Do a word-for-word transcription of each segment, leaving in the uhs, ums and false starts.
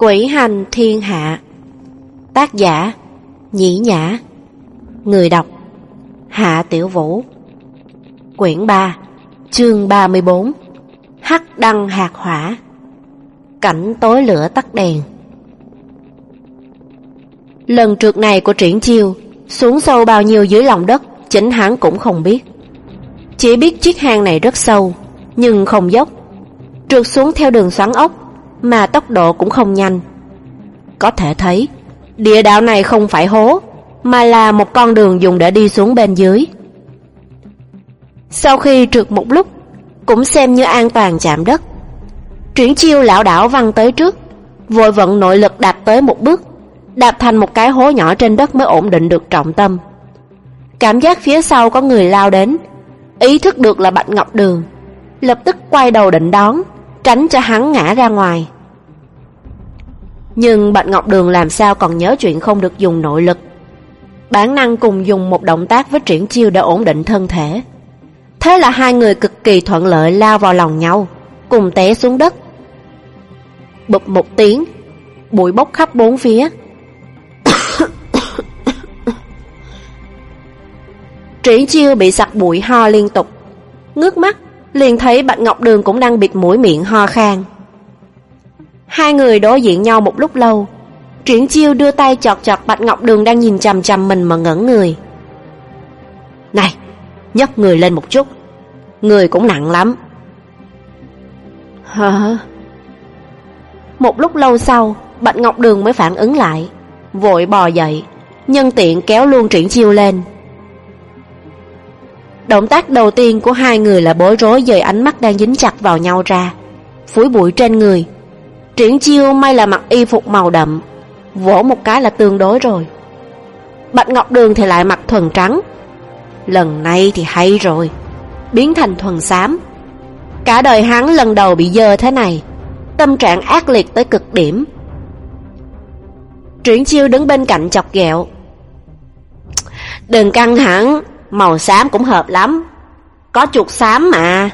Quỷ hành thiên hạ. Tác giả Nhĩ Nhã. Người đọc Hạ Tiểu Vũ. Quyển ba, chương ba mươi bốn. Hắc đăng hạt hỏa. Cảnh tối lửa tắt đèn. Lần trượt này của Triển Chiêu xuống sâu bao nhiêu dưới lòng đất chính hắn cũng không biết. Chỉ biết chiếc hang này rất sâu, nhưng không dốc, trượt xuống theo đường xoắn ốc, mà tốc độ cũng không nhanh. Có thể thấy địa đạo này không phải hố, mà là một con đường dùng để đi xuống bên dưới. Sau khi trượt một lúc, cũng xem như an toàn chạm đất, Triển Chiêu lảo đảo văng tới trước, vội vận nội lực đạp tới một bước, đạp thành một cái hố nhỏ trên đất mới ổn định được trọng tâm. Cảm giác phía sau có người lao đến, ý thức được là Bạch Ngọc Đường, lập tức quay đầu định đón, tránh cho hắn ngã ra ngoài. Nhưng Bạch Ngọc Đường làm sao còn nhớ chuyện không được dùng nội lực, bản năng cùng dùng một động tác với Triển Chiêu để ổn định thân thể. Thế là hai người cực kỳ thuận lợi lao vào lòng nhau, cùng té xuống đất. Bụp một tiếng, bụi bốc khắp bốn phía. Triển Chiêu bị sặc bụi ho liên tục, ngước mắt liền thấy Bạch Ngọc Đường cũng đang bịt mũi miệng ho khan. Hai người đối diện nhau một lúc lâu, Triển Chiêu đưa tay chọt chọt Bạch Ngọc Đường đang nhìn chằm chằm mình mà ngẩn người. Này, nhấc người lên một chút, người cũng nặng lắm. Hả? Một lúc lâu sau, Bạch Ngọc Đường mới phản ứng lại, vội bò dậy, nhân tiện kéo luôn Triển Chiêu lên. Động tác đầu tiên của hai người là bối rối dời ánh mắt đang dính chặt vào nhau ra, phủi bụi trên người. Triển Chiêu may là mặc y phục màu đậm, vỗ một cái là tương đối rồi. Bạch Ngọc Đường thì lại mặc thuần trắng. Lần này thì hay rồi, biến thành thuần xám. Cả đời hắn lần đầu bị dơ thế này, tâm trạng ác liệt tới cực điểm. Triển Chiêu đứng bên cạnh chọc ghẹo. Đừng căng thẳng, màu xám cũng hợp lắm, có chuột xám mà.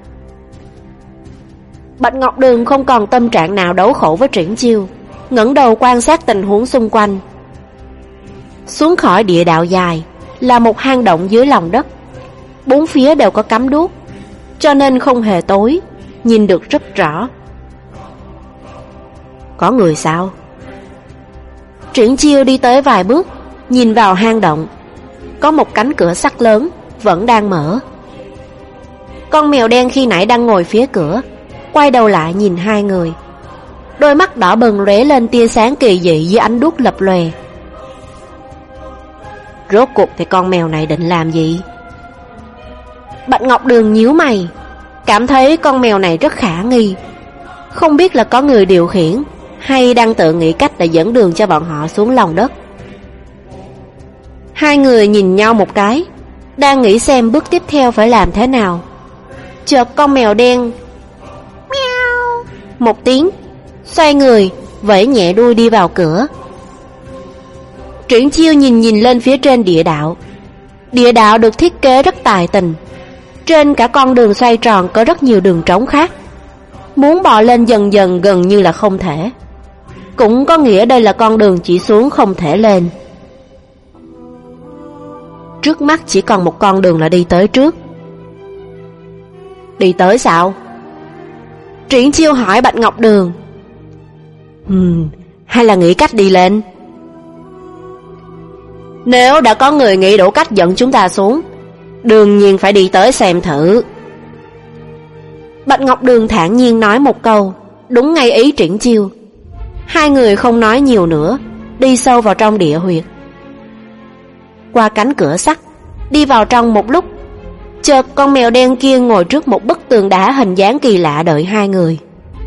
Bạch Ngọc Đường không còn tâm trạng nào đấu khẩu với Triển Chiêu, ngẩng đầu quan sát tình huống xung quanh. Xuống khỏi địa đạo dài là một hang động dưới lòng đất, bốn phía đều có cắm đuốc, cho nên không hề tối, nhìn được rất rõ. Có người sao? Triển Chiêu đi tới vài bước, nhìn vào hang động. Có một cánh cửa sắt lớn vẫn đang mở. Con mèo đen khi nãy đang ngồi phía cửa, quay đầu lại nhìn hai người, đôi mắt đỏ bừng lóe lên tia sáng kỳ dị dưới ánh đuốc lập lòe. Rốt cuộc thì con mèo này định làm gì? Bạch Ngọc Đường nhíu mày, cảm thấy con mèo này rất khả nghi, không biết là có người điều khiển hay đang tự nghĩ cách để dẫn đường cho bọn họ xuống lòng đất. Hai người nhìn nhau một cái, đang nghĩ xem bước tiếp theo phải làm thế nào. Chợt con mèo đen meo một tiếng, xoay người, vẫy nhẹ đuôi đi vào cửa. Triển Chiêu nhìn nhìn lên phía trên địa đạo. Địa đạo được thiết kế rất tài tình, trên cả con đường xoay tròn có rất nhiều đường trống khác. Muốn bò lên dần dần gần như là không thể, cũng có nghĩa đây là con đường chỉ xuống không thể lên. Trước mắt chỉ còn một con đường là đi tới trước. Đi tới sao? Triển Chiêu hỏi Bạch Ngọc Đường. Hmm, hay là nghĩ cách đi lên? Nếu đã có người nghĩ đủ cách dẫn chúng ta xuống, đương nhiên phải đi tới xem thử. Bạch Ngọc Đường thản nhiên nói một câu, đúng ngay ý Triển Chiêu. Hai người không nói nhiều nữa, đi sâu vào trong địa huyệt. Qua cánh cửa sắt, đi vào trong một lúc, chợt con mèo đen kia ngồi trước một bức tường đá hình dáng kỳ lạ đợi hai người.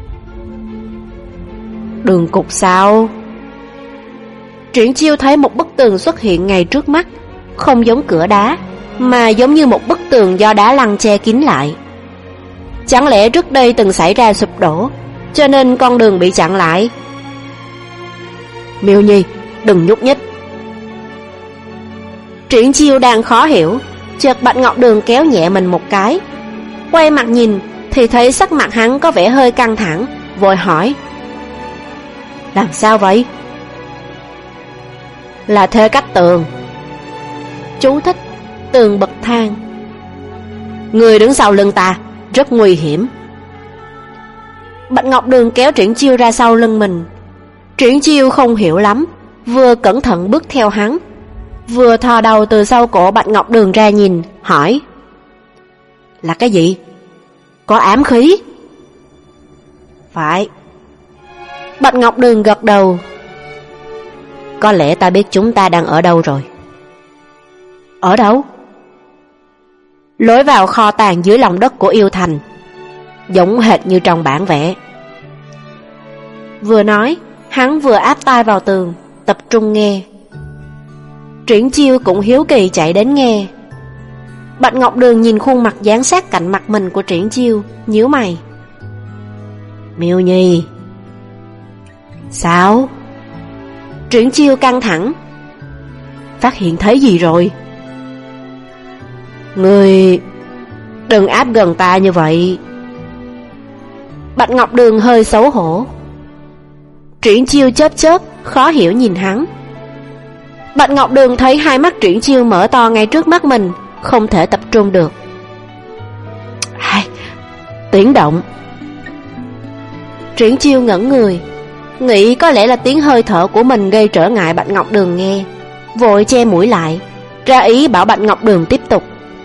Đường cục sao? Triển Chiêu thấy một bức tường xuất hiện ngay trước mắt, không giống cửa đá, mà giống như một bức tường do đá lăn che kín lại. Chẳng lẽ trước đây từng xảy ra sụp đổ, cho nên con đường bị chặn lại? Miêu Nhi, đừng nhúc nhích. Triển Chiêu đang khó hiểu, chợt Bạch Ngọc Đường kéo nhẹ mình một cái. Quay mặt nhìn thì thấy sắc mặt hắn có vẻ hơi căng thẳng, vội hỏi. Làm sao vậy? Là Thê Cách Tường. Chú thích: tường bậc thang. Người đứng sau lưng ta rất nguy hiểm. Bạch Ngọc Đường kéo Triển Chiêu ra sau lưng mình. Triển Chiêu không hiểu lắm, vừa cẩn thận bước theo hắn, vừa thò đầu từ sau cổ Bạch Ngọc Đường ra nhìn, hỏi: Là cái gì? Có ám khí? Phải. Bạch Ngọc Đường gật đầu. Có lẽ ta biết chúng ta đang ở đâu rồi. Ở đâu? Lối vào kho tàng dưới lòng đất của Yêu Thành, giống hệt như trong bản vẽ. Vừa nói, hắn vừa áp tai vào tường, tập trung nghe. Triển Chiêu cũng hiếu kỳ chạy đến nghe. Bạch Ngọc Đường nhìn khuôn mặt dán sát cạnh mặt mình của Triển Chiêu, nhíu mày. Miêu Nhi. Sao? Triển Chiêu căng thẳng. Phát hiện thấy gì rồi? Người đừng áp gần ta như vậy. Bạch Ngọc Đường hơi xấu hổ. Triển Chiêu chớp chớp, khó hiểu nhìn hắn. Bạch Ngọc Đường thấy hai mắt Triển Chiêu mở to ngay trước mắt mình, không thể tập trung được. Hai, tiếng động. Triển Chiêu ngẩn người, nghĩ có lẽ là tiếng hơi thở của mình gây trở ngại Bạch Ngọc Đường nghe, vội che mũi lại, ra ý bảo Bạch Ngọc Đường tiếp tục.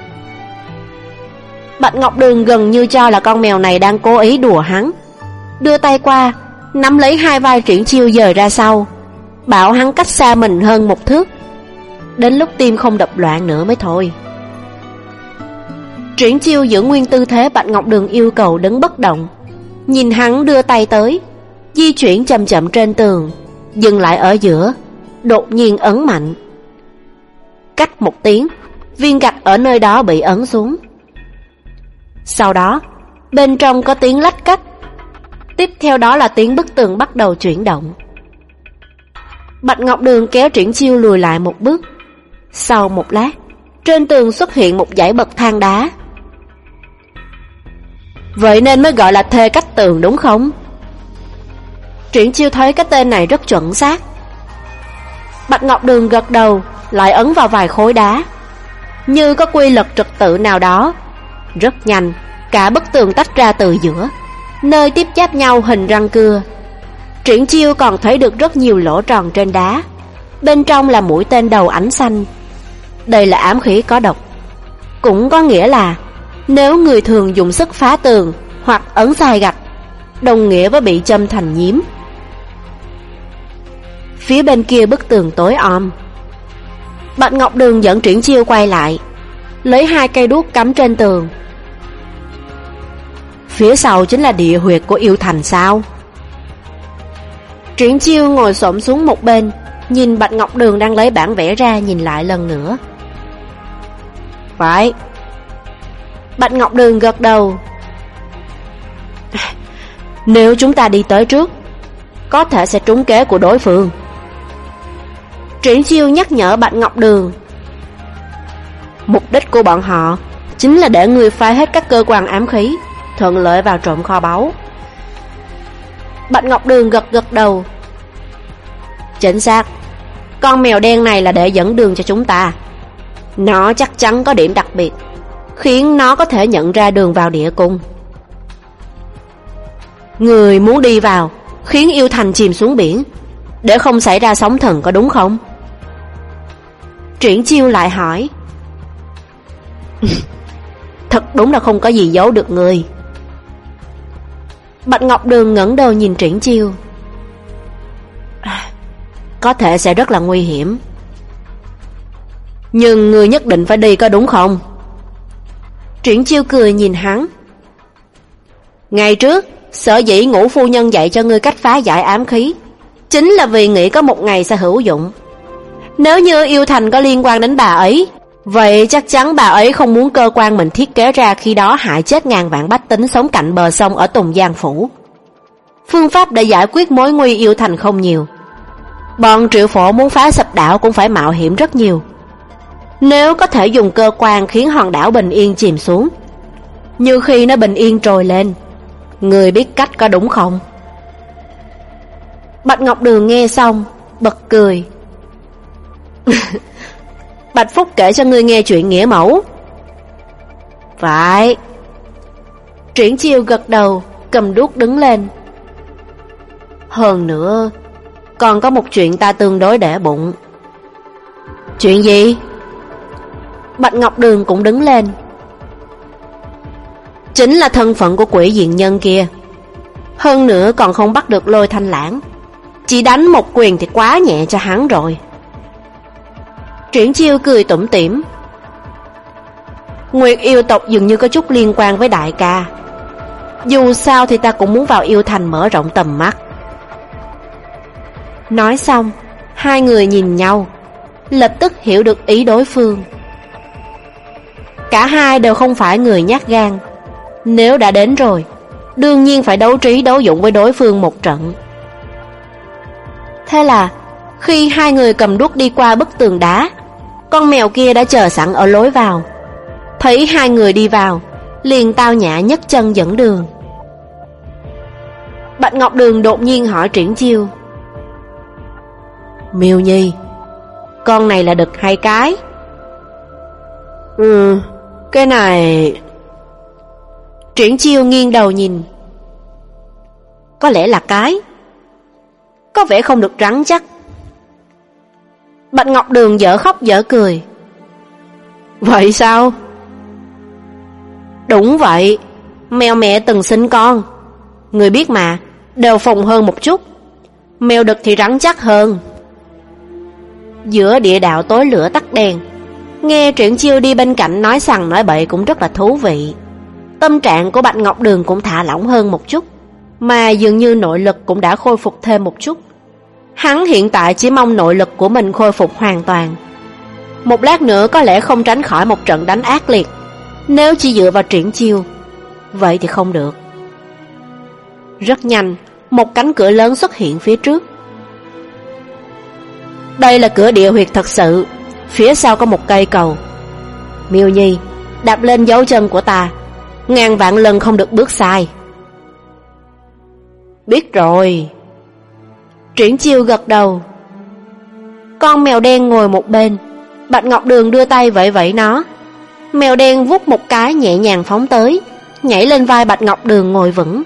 Bạch Ngọc Đường gần như cho là con mèo này đang cố ý đùa hắn, đưa tay qua nắm lấy hai vai Triển Chiêu dời ra sau, bảo hắn cách xa mình hơn một thước, đến lúc tim không đập loạn nữa mới thôi. Triển Chiêu giữ nguyên tư thế Bạch Ngọc Đường yêu cầu đứng bất động, nhìn hắn đưa tay tới, di chuyển chậm chậm trên tường, dừng lại ở giữa, đột nhiên ấn mạnh. Cách một tiếng, viên gạch ở nơi đó bị ấn xuống. Sau đó, bên trong có tiếng lách cách, tiếp theo đó là tiếng bức tường bắt đầu chuyển động. Bạch Ngọc Đường kéo Triển Chiêu lùi lại một bước. Sau một lát, trên tường xuất hiện một dãy bậc thang đá. Vậy nên mới gọi là Thê Cách Tường đúng không? Triển Chiêu thấy cái tên này rất chuẩn xác. Bạch Ngọc Đường gật đầu, lại ấn vào vài khối đá. Như có quy luật trật tự nào đó. Rất nhanh, cả bức tường tách ra từ giữa, nơi tiếp giáp nhau hình răng cưa. Triển Chiêu còn thấy được rất nhiều lỗ tròn trên đá, bên trong là mũi tên đầu ảnh xanh. Đây là ám khí có độc. Cũng có nghĩa là nếu người thường dùng sức phá tường hoặc ấn sai gạch, đồng nghĩa với bị châm thành nhím. Phía bên kia bức tường tối om. Bạch Ngọc Đường dẫn Triển Chiêu quay lại, lấy hai cây đuốc cắm trên tường. Phía sau chính là địa huyệt của Yêu Thành sao? Triển Chiêu ngồi xổm xuống một bên, nhìn Bạch Ngọc Đường đang lấy bản vẽ ra nhìn lại lần nữa. Phải. Bạch Ngọc Đường gật đầu. Nếu chúng ta đi tới trước, có thể sẽ trúng kế của đối phương. Triển Chiêu nhắc nhở Bạch Ngọc Đường. Mục đích của bọn họ chính là để người phá hết các cơ quan ám khí, thuận lợi vào trộm kho báu. Bạch Ngọc Đường gật gật đầu. Chính xác. Con mèo đen này là để dẫn đường cho chúng ta. Nó chắc chắn có điểm đặc biệt, khiến nó có thể nhận ra đường vào địa cung. Người muốn đi vào, khiến Yêu Thành chìm xuống biển, để không xảy ra sóng thần, có đúng không? Triển Chiêu lại hỏi. Thật đúng là không có gì giấu được người. Bạch Ngọc Đường ngẩng đầu nhìn Triển Chiêu. Có thể sẽ rất là nguy hiểm, nhưng người nhất định phải đi, có đúng không? Triển Chiêu cười nhìn hắn. Ngày trước, sở dĩ Ngũ phu nhân dạy cho ngươi cách phá giải ám khí, chính là vì nghĩ có một ngày sẽ hữu dụng. Nếu như Yêu Thành có liên quan đến bà ấy, vậy chắc chắn bà ấy không muốn cơ quan mình thiết kế ra khi đó hại chết ngàn vạn bách tính sống cạnh bờ sông ở Tùng Giang Phủ. Phương pháp để giải quyết mối nguy Yêu Thành không nhiều. Bọn Triệu Phổ muốn phá sập đảo cũng phải mạo hiểm rất nhiều. Nếu có thể dùng cơ quan khiến hòn đảo bình yên chìm xuống, như khi nó bình yên trồi lên, người biết cách, có đúng không? Bạch Ngọc Đường nghe xong bật cười. Bạch Phúc kể cho ngươi nghe chuyện nghĩa mẫu. Phải. Triển Chiêu gật đầu, cầm đuốc đứng lên. Hơn nữa, còn có một chuyện ta tương đối để bụng. Chuyện gì? Bạch Ngọc Đường cũng đứng lên. Chính là thân phận của quỷ diện nhân kia. Hơn nữa còn không bắt được Lôi Thanh Lãng, chỉ đánh một quyền thì quá nhẹ cho hắn rồi. Triển Chiêu cười tủm tỉm. Nguyệt yêu tộc dường như có chút liên quan với đại ca. Dù sao thì ta cũng muốn vào yêu thành mở rộng tầm mắt. Nói xong, hai người nhìn nhau, lập tức hiểu được ý đối phương. Cả hai đều không phải người nhát gan. Nếu đã đến rồi, đương nhiên phải đấu trí đấu dũng với đối phương một trận. Thế là khi hai người cầm đuốc đi qua bức tường đá, con mèo kia đã chờ sẵn ở lối vào. Thấy hai người đi vào, liền tao nhã nhấc chân dẫn đường. Bạch Ngọc Đường đột nhiên hỏi Triển Chiêu: Miêu Nhi, con này là đực hay cái? Ừ, cái này... Triển Chiêu nghiêng đầu nhìn. Có lẽ là cái. Có vẻ không được rắn chắc. Bạch Ngọc Đường dở khóc dở cười. Vậy sao? Đúng vậy, mèo mẹ từng sinh con, người biết mà, đều phồng hơn một chút. Mèo đực thì rắn chắc hơn. Giữa địa đạo tối lửa tắt đèn, nghe Triển Chiêu đi bên cạnh nói sằng nói bậy cũng rất là thú vị. Tâm trạng của Bạch Ngọc Đường cũng thả lỏng hơn một chút, mà dường như nội lực cũng đã khôi phục thêm một chút. Hắn hiện tại chỉ mong nội lực của mình khôi phục hoàn toàn. Một lát nữa có lẽ không tránh khỏi một trận đánh ác liệt. Nếu chỉ dựa vào Triển Chiêu, vậy thì không được. Rất nhanh, một cánh cửa lớn xuất hiện phía trước. Đây là cửa địa huyệt thật sự. Phía sau có một cây cầu. Miêu Nhi, đạp lên dấu chân của ta, ngàn vạn lần không được bước sai. Biết rồi. Triển Chiêu gật đầu. Con mèo đen ngồi một bên, Bạch Ngọc Đường đưa tay vẫy vẫy nó. Mèo đen vút một cái nhẹ nhàng phóng tới, nhảy lên vai Bạch Ngọc Đường ngồi vững.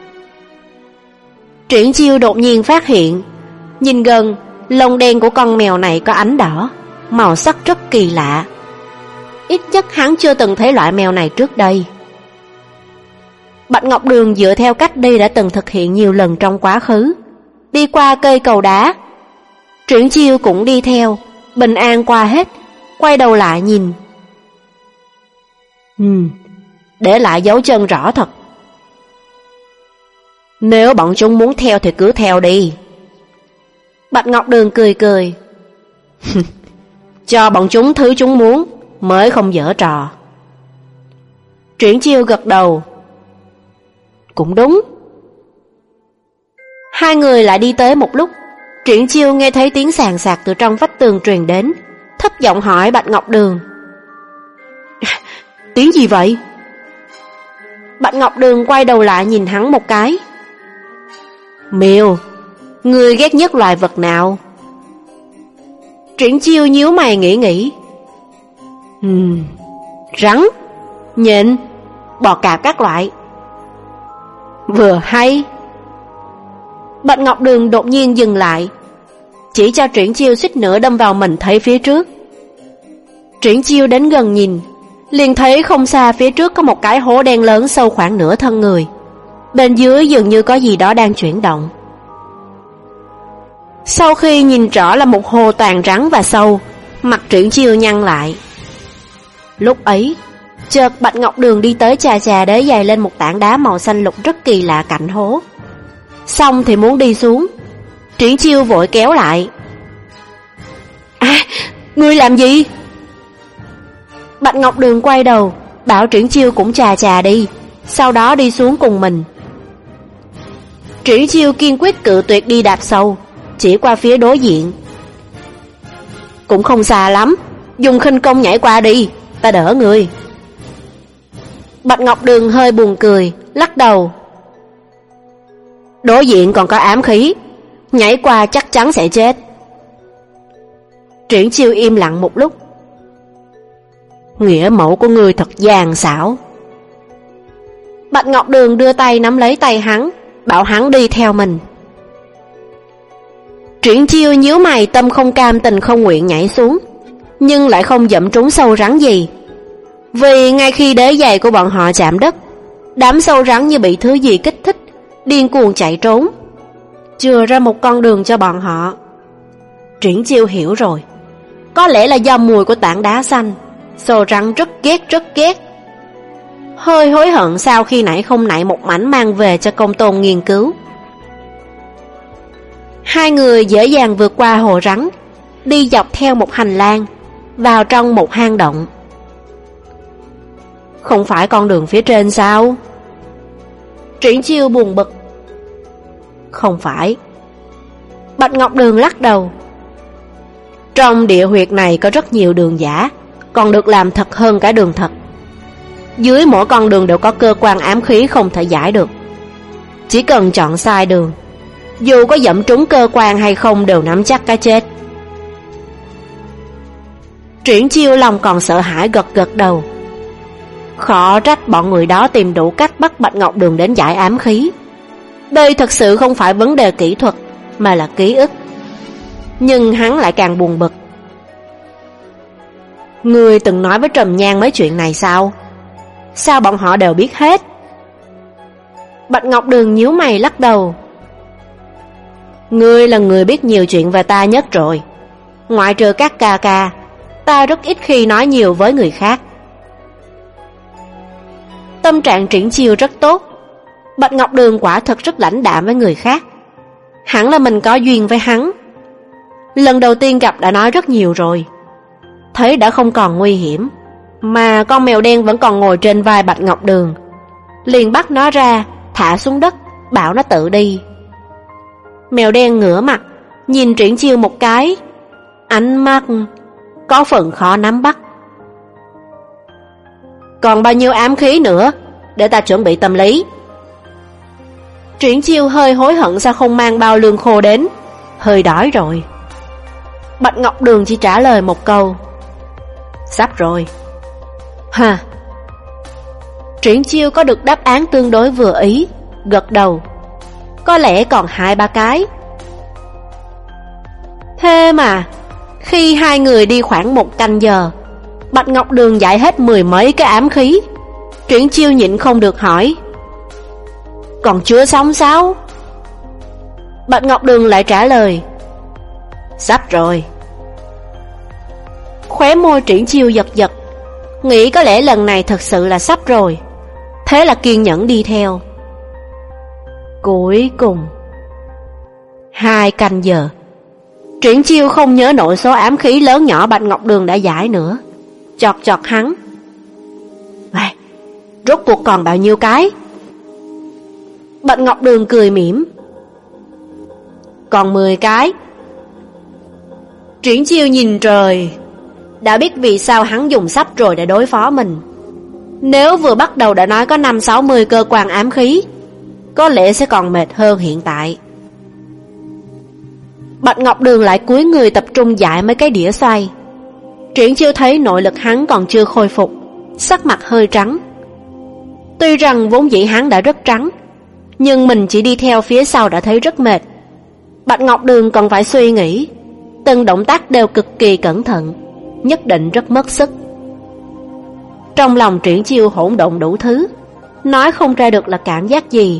Triển Chiêu đột nhiên phát hiện, nhìn gần, lông đen của con mèo này có ánh đỏ, màu sắc rất kỳ lạ. Ít nhất hắn chưa từng thấy loại mèo này trước đây. Bạch Ngọc Đường dựa theo cách đi đã từng thực hiện nhiều lần trong quá khứ, đi qua cây cầu đá. Triển Chiêu cũng đi theo, bình an qua hết, quay đầu lại nhìn. Ừ, để lại dấu chân rõ thật. Nếu bọn chúng muốn theo thì cứ theo đi. Bạch Ngọc Đường cười cười. Cho bọn chúng thứ chúng muốn, mới không dở trò. Triển Chiêu gật đầu. Cũng đúng. Hai người lại đi tới một lúc, Triển Chiêu nghe thấy tiếng sàn sạc từ trong vách tường truyền đến, thấp giọng hỏi Bạch Ngọc Đường. Tiếng gì vậy? Bạch Ngọc Đường quay đầu lại nhìn hắn một cái. Miêu, ngươi ghét nhất loài vật nào? Triển Chiêu nhíu mày nghĩ nghĩ. Ừm, rắn, nhện, bò cạp các loại. Vừa hay. Bạch Ngọc Đường đột nhiên dừng lại, chỉ cho Triển Chiêu suýt nữa đâm vào mình thấy phía trước. Triển Chiêu đến gần nhìn, liền thấy không xa phía trước có một cái hố đen lớn sâu khoảng nửa thân người. Bên dưới dường như có gì đó đang chuyển động. Sau khi nhìn rõ là một hồ toàn rắn và sâu, mặt Triển Chiêu nhăn lại. Lúc ấy, chợt Bạch Ngọc Đường đi tới chà chà đế giày lên một tảng đá màu xanh lục rất kỳ lạ cạnh hố. Xong thì muốn đi xuống, Triển Chiêu vội kéo lại. À, ngươi làm gì? Bạch Ngọc Đường quay đầu, bảo Triển Chiêu cũng chà chà đi, sau đó đi xuống cùng mình. Triển Chiêu kiên quyết cự tuyệt đi đạp sâu, chỉ qua phía đối diện. Cũng không xa lắm, dùng khinh công nhảy qua đi, ta đỡ người. Bạch Ngọc Đường hơi buồn cười, lắc đầu. Đối diện còn có ám khí, nhảy qua chắc chắn sẽ chết. Triển Chiêu im lặng một lúc. Nghĩa mẫu của ngươi thật gian xảo. Bạch Ngọc Đường đưa tay nắm lấy tay hắn, bảo hắn đi theo mình. Triển Chiêu nhíu mày, tâm không cam tình không nguyện nhảy xuống, nhưng lại không dẫm trúng sâu rắn gì. Vì ngay khi đế giày của bọn họ chạm đất, đám sâu rắn như bị thứ gì kích thích, điên cuồng chạy trốn, chừa ra một con đường cho bọn họ. Triển Chiêu hiểu rồi, có lẽ là do mùi của tảng đá xanh, sâu rắn rất ghét rất ghét. Hơi hối hận sau khi nãy không nảy một mảnh mang về cho Công Tôn nghiên cứu. Hai người dễ dàng vượt qua hồ rắn, đi dọc theo một hành lang, vào trong một hang động. Không phải con đường phía trên sao? Triển Chiêu buồn bực. Không phải. Bạch Ngọc Đường lắc đầu. Trong địa huyệt này có rất nhiều đường giả, còn được làm thật hơn cả đường thật. Dưới mỗi con đường đều có cơ quan ám khí không thể giải được. Chỉ cần chọn sai đường, dù có dẫm trúng cơ quan hay không đều nắm chắc cái chết. Triển Chiêu lòng còn sợ hãi gật gật đầu. Khó trách bọn người đó tìm đủ cách bắt Bạch Ngọc Đường đến giải ám khí. Đây thật sự không phải vấn đề kỹ thuật, mà là ký ức. Nhưng hắn lại càng buồn bực. Ngươi từng nói với Trầm Nhan mấy chuyện này sao? Sao bọn họ đều biết hết? Bạch Ngọc Đường nhíu mày lắc đầu. Ngươi là người biết nhiều chuyện về ta nhất rồi. Ngoại trừ các ca ca, ta rất ít khi nói nhiều với người khác. Tâm trạng Triển Chiêu rất tốt. Bạch Ngọc Đường quả thật rất lãnh đạm với người khác. Hẳn là mình có duyên với hắn. Lần đầu tiên gặp đã nói rất nhiều rồi. Thấy đã không còn nguy hiểm, mà con mèo đen vẫn còn ngồi trên vai Bạch Ngọc Đường, liền bắt nó ra, thả xuống đất, bảo nó tự đi. Mèo đen ngửa mặt, nhìn Triển Chiêu một cái, ánh mắt có phần khó nắm bắt. Còn bao nhiêu ám khí nữa, để ta chuẩn bị tâm lý. Triển Chiêu hơi hối hận sao không mang bao lương khô đến, hơi đói rồi. Bạch Ngọc Đường chỉ trả lời một câu, sắp rồi. Hả? Triển Chiêu có được đáp án tương đối vừa ý, gật đầu. Có lẽ còn hai ba cái. Thế mà khi hai người đi khoảng một canh giờ, Bạch Ngọc Đường giải hết mười mấy cái ám khí. Triển Chiêu nhịn không được hỏi, còn chưa xong sao? Bạch Ngọc Đường lại trả lời, sắp rồi. Khóe môi Triển Chiêu giật giật, nghĩ có lẽ lần này thật sự là sắp rồi. Thế là kiên nhẫn đi theo. Cuối cùng hai canh giờ, Triển Chiêu không nhớ nổi số ám khí lớn nhỏ Bạch Ngọc Đường đã giải nữa. Chọt chọt hắn, à, rốt cuộc còn bao nhiêu cái? Bạch Ngọc Đường cười mỉm, còn mười cái. Triển Chiêu nhìn trời, đã biết vì sao hắn dùng sắp rồi để đối phó mình. Nếu vừa bắt đầu đã nói có năm sáu mươi cơ quan ám khí, có lẽ sẽ còn mệt hơn hiện tại. Bạch Ngọc Đường lại cúi người tập trung giải mấy cái đĩa xoay. Triển Chiêu thấy nội lực hắn còn chưa khôi phục, sắc mặt hơi trắng. Tuy rằng vốn dĩ hắn đã rất trắng, nhưng mình chỉ đi theo phía sau đã thấy rất mệt. Bạch Ngọc Đường còn phải suy nghĩ, từng động tác đều cực kỳ cẩn thận, nhất định rất mất sức. Trong lòng Triển Chiêu hỗn độn đủ thứ, nói không ra được là cảm giác gì.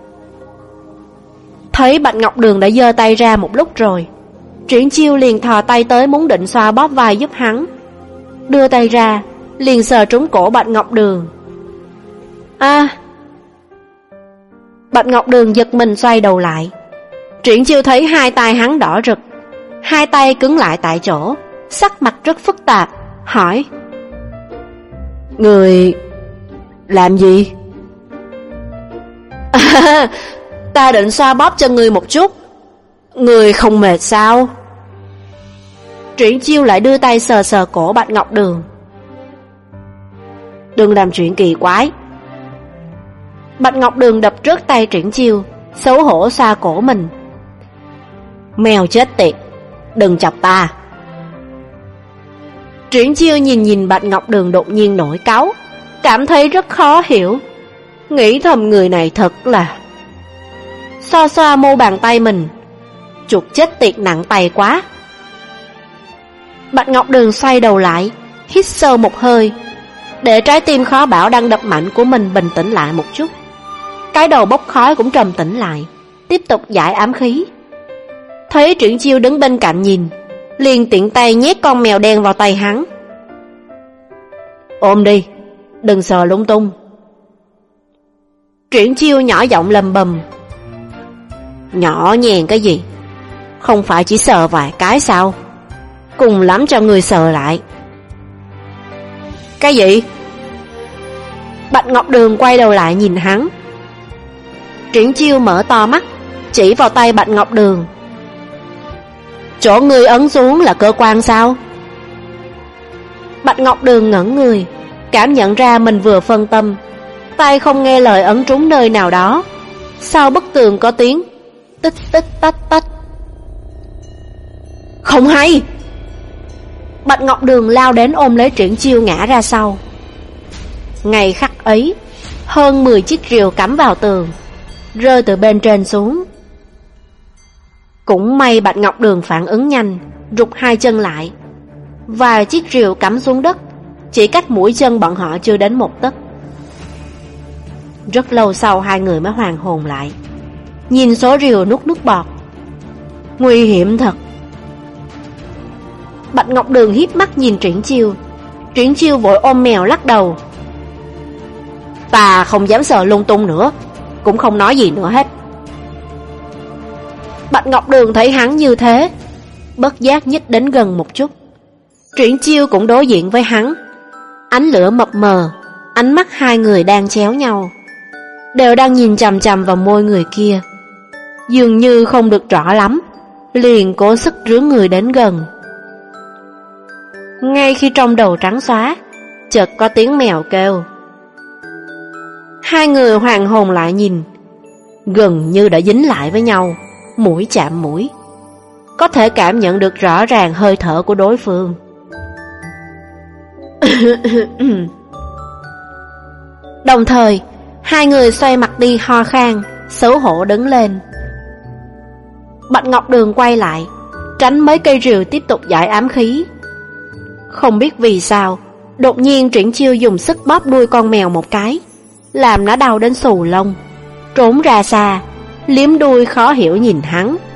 Thấy Bạch Ngọc Đường đã giơ tay ra một lúc rồi, Triển Chiêu liền thò tay tới muốn định xoa bóp vai giúp hắn. Đưa tay ra, liền sờ trúng cổ Bạch Ngọc Đường. À! Bạch Ngọc Đường giật mình xoay đầu lại. Triển Chiêu thấy hai tay hắn đỏ rực, hai tay cứng lại tại chỗ, sắc mặt rất phức tạp, hỏi: Người làm gì? À, ta định xoa bóp cho người một chút. Người không mệt sao? Triển Chiêu lại đưa tay sờ sờ cổ Bạch Ngọc Đường. Đừng làm chuyện kỳ quái. Bạch Ngọc Đường đập rớt tay Triển Chiêu, xấu hổ xoa cổ mình. Mèo chết tiệt, đừng chọc ta. Triển Chiêu nhìn nhìn Bạch Ngọc Đường đột nhiên nổi cáu, cảm thấy rất khó hiểu, nghĩ thầm người này thật là... Xoa xoa mu bàn tay mình, chuột chết tiệt nặng tay quá. Bạch Ngọc Đường xoay đầu lại, hít sâu một hơi, để trái tim khó bảo đang đập mạnh của mình bình tĩnh lại một chút. Cái đầu bốc khói cũng trầm tĩnh lại, tiếp tục giải ám khí. Thấy Triển Chiêu đứng bên cạnh nhìn, liền tiện tay nhét con mèo đen vào tay hắn. Ôm đi, đừng sờ lung tung. Triển Chiêu nhỏ giọng lầm bầm. Nhỏ nhèn cái gì, không phải chỉ sờ vài cái sao, cùng lắm cho người sờ lại. Cái gì? Bạch Ngọc Đường quay đầu lại nhìn hắn. Triển Chiêu mở to mắt, chỉ vào tay Bạch Ngọc Đường. Chỗ ngươi ấn xuống là cơ quan sao? Bạch Ngọc Đường ngẩn người, cảm nhận ra mình vừa phân tâm, tay không nghe lời ấn trúng nơi nào đó. Sau bức tường có tiếng tích tích tách tách. Không hay! Bạch Ngọc Đường lao đến ôm lấy Triển Chiêu ngã ra sau. Ngay khắc ấy, hơn mười chiếc rìu cắm vào tường, rơi từ bên trên xuống. Cũng may Bạch Ngọc Đường phản ứng nhanh, rụt hai chân lại. Vài chiếc rìu cắm xuống đất, chỉ cách mũi chân bọn họ chưa đến một tấc. Rất lâu sau hai người mới hoàn hồn lại, nhìn số rìu nuốt nước bọt. Nguy hiểm thật. Bạch Ngọc Đường híp mắt nhìn Triển Chiêu. Triển Chiêu vội ôm mèo lắc đầu. Ta không dám sờ lung tung nữa, cũng không nói gì nữa hết. Bạch Ngọc Đường thấy hắn như thế, bất giác nhích đến gần một chút. Triển Chiêu cũng đối diện với hắn. Ánh lửa mập mờ, ánh mắt hai người đang chéo nhau, đều đang nhìn chằm chằm vào môi người kia. Dường như không được rõ lắm, liền cố sức rướn người đến gần. Ngay khi trong đầu trắng xóa, chợt có tiếng mèo kêu. Hai người hoàn hồn lại nhìn, gần như đã dính lại với nhau, mũi chạm mũi, có thể cảm nhận được rõ ràng hơi thở của đối phương. Đồng thời, hai người xoay mặt đi ho khan, xấu hổ đứng lên. Bạch Ngọc Đường quay lại, tránh mấy cây rìu tiếp tục giải ám khí. Không biết vì sao, đột nhiên Triển Chiêu dùng sức bóp đuôi con mèo một cái, làm nó đau đến xù lông, trốn ra xa, liếm đuôi khó hiểu nhìn hắn.